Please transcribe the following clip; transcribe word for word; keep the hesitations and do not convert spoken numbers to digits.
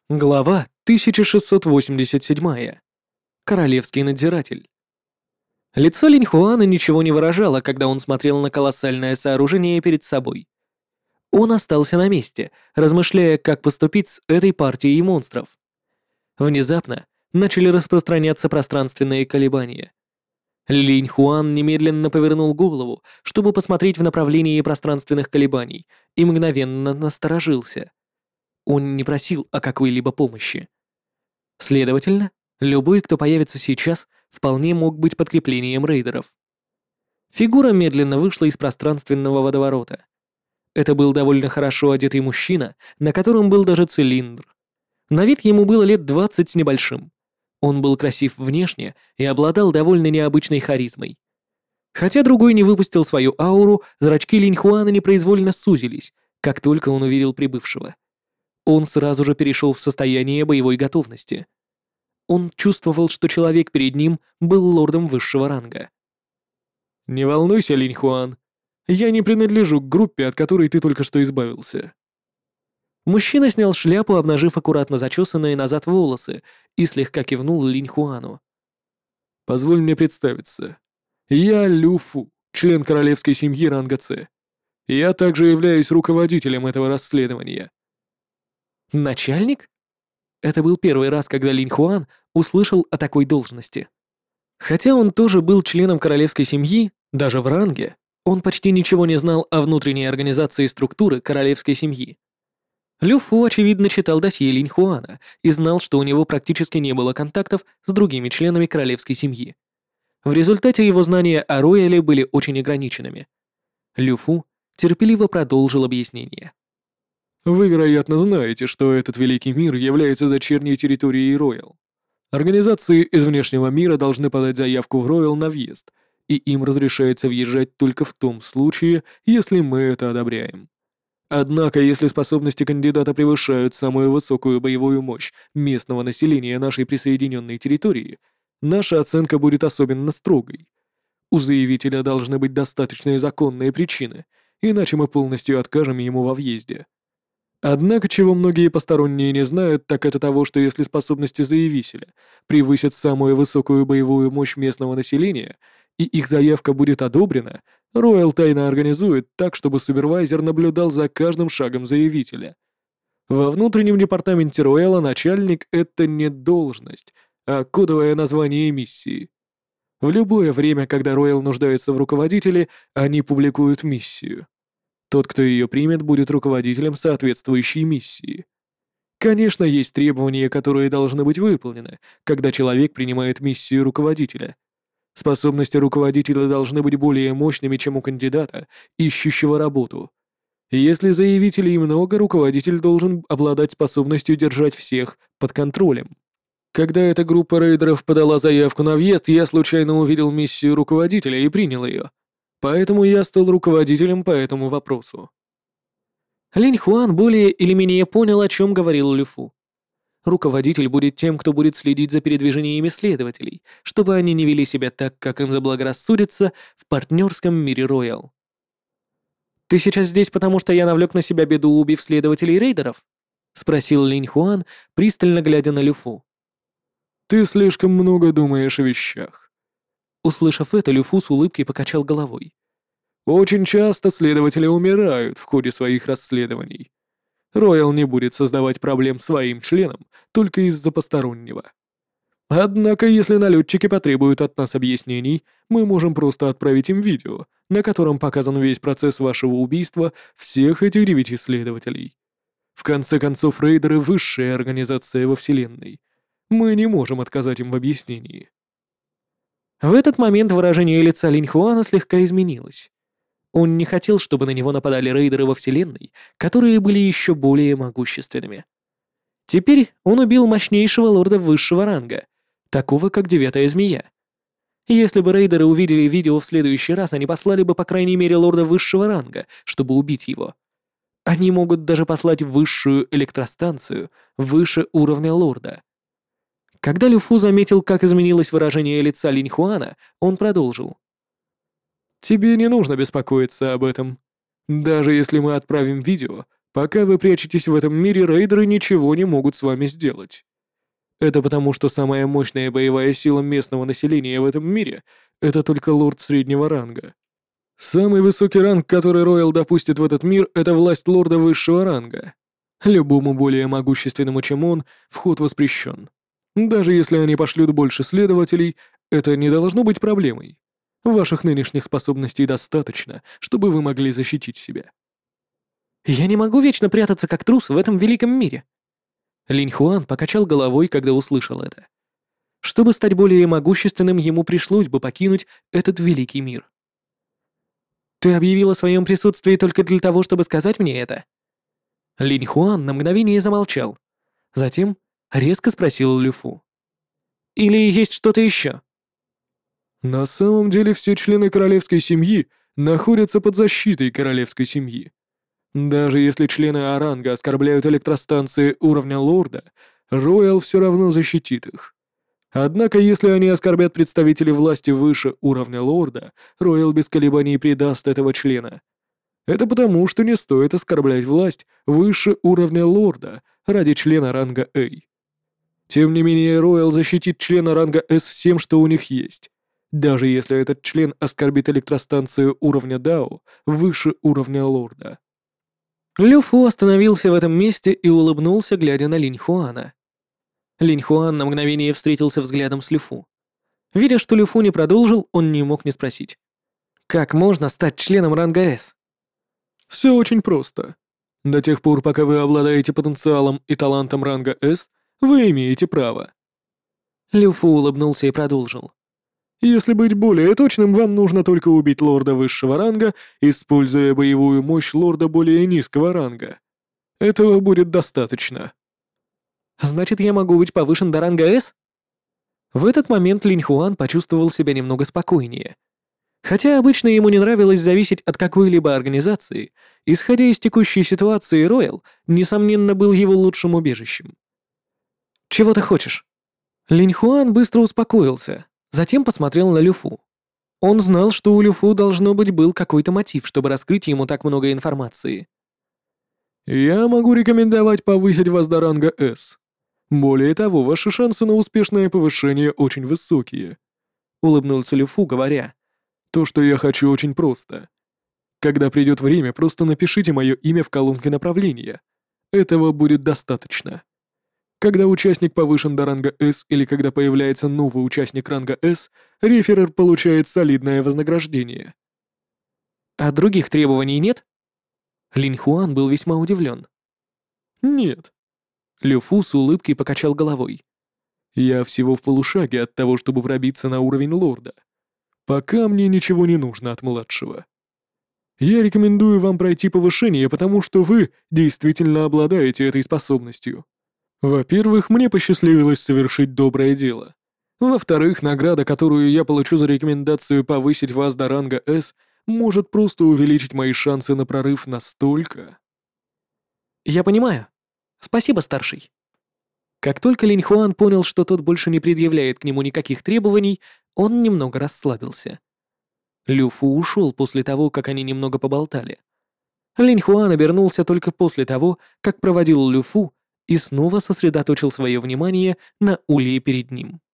Глава тысяча шестьсот восемьдесят семь. Королевский надзиратель. Лицо Линьхуана ничего не выражало, когда он смотрел на колоссальное сооружение перед собой. Он остался на месте, размышляя, как поступить с этой партией монстров. Внезапно начали распространяться пространственные колебания. Линьхуан немедленно повернул голову, чтобы посмотреть в направлении пространственных колебаний, и мгновенно насторожился. Он не просил о какой-либо помощи. Следовательно, любой, кто появится сейчас, вполне мог быть подкреплением рейдеров. Фигура медленно вышла из пространственного водоворота. Это был довольно хорошо одетый мужчина, на котором был даже цилиндр. На вид ему было лет двадцать с небольшим. Он был красив внешне и обладал довольно необычной харизмой. Хотя другой не выпустил свою ауру, зрачки Линьхуана непроизвольно сузились, как только он увидел прибывшего. Он сразу же перешел в состояние боевой готовности. Он чувствовал, что человек перед ним был лордом высшего ранга. «Не волнуйся, Линьхуан. Я не принадлежу к группе, от которой ты только что избавился». Мужчина снял шляпу, обнажив аккуратно зачесанные назад волосы, и слегка кивнул Линьхуану. «Позволь мне представиться. Я Лю Фу, член королевской семьи ранга С. Я также являюсь руководителем этого расследования». «Начальник?» Это был первый раз, когда Линьхуан услышал о такой должности. Хотя он тоже был членом королевской семьи, даже в ранге, он почти ничего не знал о внутренней организации структуры королевской семьи. Лю Фу, очевидно, читал досье Линьхуана и знал, что у него практически не было контактов с другими членами королевской семьи. В результате его знания о Рояле были очень ограниченными. Лю Фу терпеливо продолжил объяснение. Вы, вероятно, знаете, что этот великий мир является дочерней территорией Роял. Организации из внешнего мира должны подать заявку в Роял на въезд, и им разрешается въезжать только в том случае, если мы это одобряем. Однако, если способности кандидата превышают самую высокую боевую мощь местного населения нашей присоединенной территории, наша оценка будет особенно строгой. У заявителя должны быть достаточные законные причины, иначе мы полностью откажем ему во въезде. Однако, чего многие посторонние не знают, так это того, что если способности заявителя превысят самую высокую боевую мощь местного населения, и их заявка будет одобрена, Роял тайно организует так, чтобы супервайзер наблюдал за каждым шагом заявителя. Во внутреннем департаменте Рояла начальник — это не должность, а кодовое название миссии. В любое время, когда Роял нуждается в руководителе, они публикуют миссию. Тот, кто ее примет, будет руководителем соответствующей миссии. Конечно, есть требования, которые должны быть выполнены, когда человек принимает миссию руководителя. Способности руководителя должны быть более мощными, чем у кандидата, ищущего работу. Если заявителей много, руководитель должен обладать способностью держать всех под контролем. Когда эта группа рейдеров подала заявку на въезд, я случайно увидел миссию руководителя и принял ее. Поэтому я стал руководителем по этому вопросу. Линь Хуан более или менее понял, о чем говорил Лю Фу. Руководитель будет тем, кто будет следить за передвижениями следователей, чтобы они не вели себя так, как им заблагорассудится в партнерском мире Роял. «Ты сейчас здесь, потому что я навлек на себя беду, убив следователей рейдеров?» — спросил Линь Хуан, пристально глядя на Лю Фу. «Ты слишком много думаешь о вещах». Услышав это, Лю Фу с улыбкой покачал головой. «Очень часто следователи умирают в ходе своих расследований. Роял не будет создавать проблем своим членам только из-за постороннего. Однако, если налетчики потребуют от нас объяснений, мы можем просто отправить им видео, на котором показан весь процесс вашего убийства всех этих девяти следователей. В конце концов, рейдеры — высшая организация во Вселенной. Мы не можем отказать им в объяснении». В этот момент выражение лица Линь Хуана слегка изменилось. Он не хотел, чтобы на него нападали рейдеры во Вселенной, которые были еще более могущественными. Теперь он убил мощнейшего лорда высшего ранга, такого как Девятая Змея. Если бы рейдеры увидели видео в следующий раз, они послали бы по крайней мере лорда высшего ранга, чтобы убить его. Они могут даже послать высшую электростанцию выше уровня лорда. Когда Лю Фу заметил, как изменилось выражение лица Линь Хуана, он продолжил. «Тебе не нужно беспокоиться об этом. Даже если мы отправим видео, Пока вы прячетесь в этом мире, рейдеры ничего не могут с вами сделать. Это потому, что самая мощная боевая сила местного населения в этом мире — это только лорд среднего ранга. Самый высокий ранг, который Роял допустит в этот мир, это власть лорда высшего ранга. Любому более могущественному, чем он, вход воспрещен. Даже если они пошлют больше следователей, это не должно быть проблемой. Ваших нынешних способностей достаточно, чтобы вы могли защитить себя. Я не могу вечно прятаться как трус в этом великом мире. Линь Хуан покачал головой, когда услышал это. Чтобы стать более могущественным, ему пришлось бы покинуть этот великий мир. Ты объявил о своем присутствии только для того, чтобы сказать мне это? Линь Хуан на мгновение замолчал. Затем резко спросил Лю Фу. Или есть что-то еще? На самом деле все члены королевской семьи находятся под защитой королевской семьи. Даже если члены Оранга оскорбляют электростанции уровня лорда, Роял все равно защитит их. Однако, если они оскорбят представителей власти выше уровня лорда, Роял без колебаний предаст этого члена. Это потому, что не стоит оскорблять власть выше уровня лорда ради члена ранга А. Тем не менее, Роял защитит члена ранга С всем, что у них есть, даже если этот член оскорбит электростанцию уровня Дао выше уровня лорда. Лю Фу остановился в этом месте и улыбнулся, глядя на Линь Хуана. Линь Хуан на мгновение встретился взглядом с Лю Фу. Видя, что Лю Фу не продолжил, он не мог не спросить. «Как можно стать членом ранга С?» «Все очень просто. До тех пор, пока вы обладаете потенциалом и талантом ранга С, вы имеете право». Лю Фу улыбнулся и продолжил. «Если быть более точным, вам нужно только убить лорда высшего ранга, используя боевую мощь лорда более низкого ранга. Этого будет достаточно». «Значит, я могу быть повышен до ранга С?» В этот момент Линь Хуан почувствовал себя немного спокойнее. Хотя обычно ему не нравилось зависеть от какой-либо организации, исходя из текущей ситуации, Роял, несомненно, был его лучшим убежищем. «Чего ты хочешь?» Линь Хуан быстро успокоился. Затем посмотрел на Лю Фу. Он знал, что у Лю Фу должно быть был какой-то мотив, чтобы раскрыть ему так много информации. «Я могу рекомендовать повысить вас до ранга С. Более того, ваши шансы на успешное повышение очень высокие», — улыбнулся Лю Фу, говоря. «То, что я хочу, очень просто. Когда придет время, просто напишите мое имя в колонке направления. Этого будет достаточно. Когда участник повышен до ранга С или когда появляется новый участник ранга С, реферер получает солидное вознаграждение». «А других требований нет?» Линь Хуан был весьма удивлен. «Нет». Лю Фу с улыбкой покачал головой. «Я всего в полушаге от того, чтобы пробиться на уровень лорда. Пока мне ничего не нужно от младшего. Я рекомендую вам пройти повышение, потому что вы действительно обладаете этой способностью. Во-первых, мне посчастливилось совершить доброе дело. Во-вторых, награда, которую я получу за рекомендацию повысить вас до ранга С, может просто увеличить мои шансы на прорыв настолько». «Я понимаю. Спасибо, старший». Как только Линь Хуан понял, что тот больше не предъявляет к нему никаких требований, он немного расслабился. Лю Фу ушел после того, как они немного поболтали. Линь Хуан обернулся только после того, как проводил Лю Фу и снова сосредоточил свое внимание на улье перед ним.